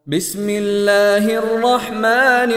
بسم الله الرحمن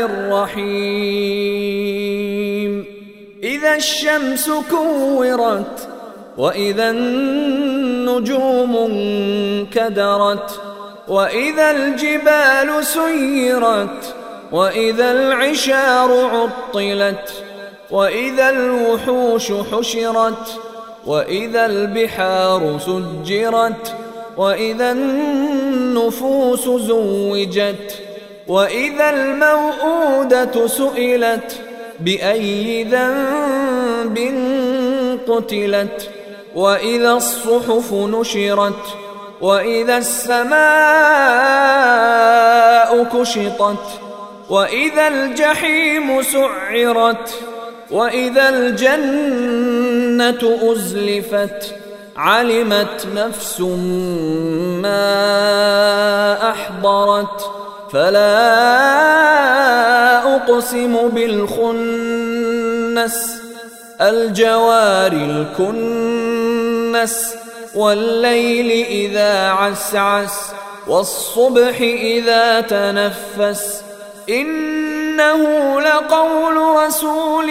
الرحيم إذا الشمس كورت وإذا النجوم انكدرت وإذا الجبال سيرت وإذا العشار عطلت وإذا الوحوش حشرت وإذا البحار سجرت وإذا النفوس زوجت وإذا الموءودة سئلت بأي ذنب قتلت وإذا الصحف نشرت وإذا السماء كشطت وإذا الجحيم سعرت وإذا الجنة أزلفت علمت نفس ما أحضرت فلا أقسم بالخنس الجوار الكنس والليل إذا عسعس والصبح إذا تنفس إنه لقول رسول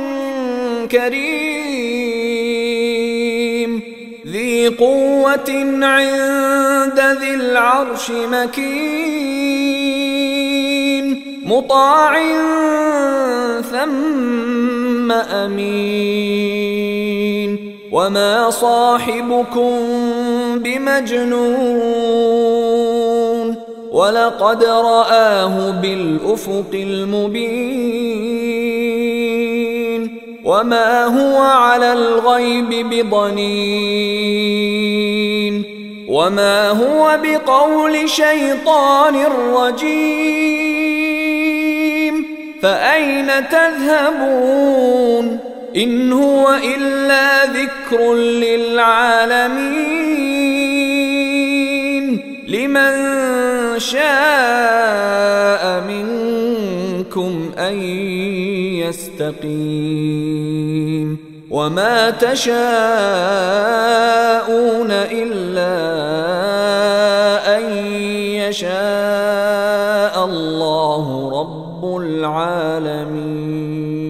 كريم ذي قوة عند ذي العرش مكين مطاع ثم أمين وما صاحبكم بمجنون ولقد رآه بالأفق المبين وما هو على الغيب بضنين وما هو بقول شيطان رجيم فأين تذهبون إن هو إلا ذكر للعالمين لمن شاء منكم أن يستقيم وما تشاءون إلا أن يشاء الله رب العالمين.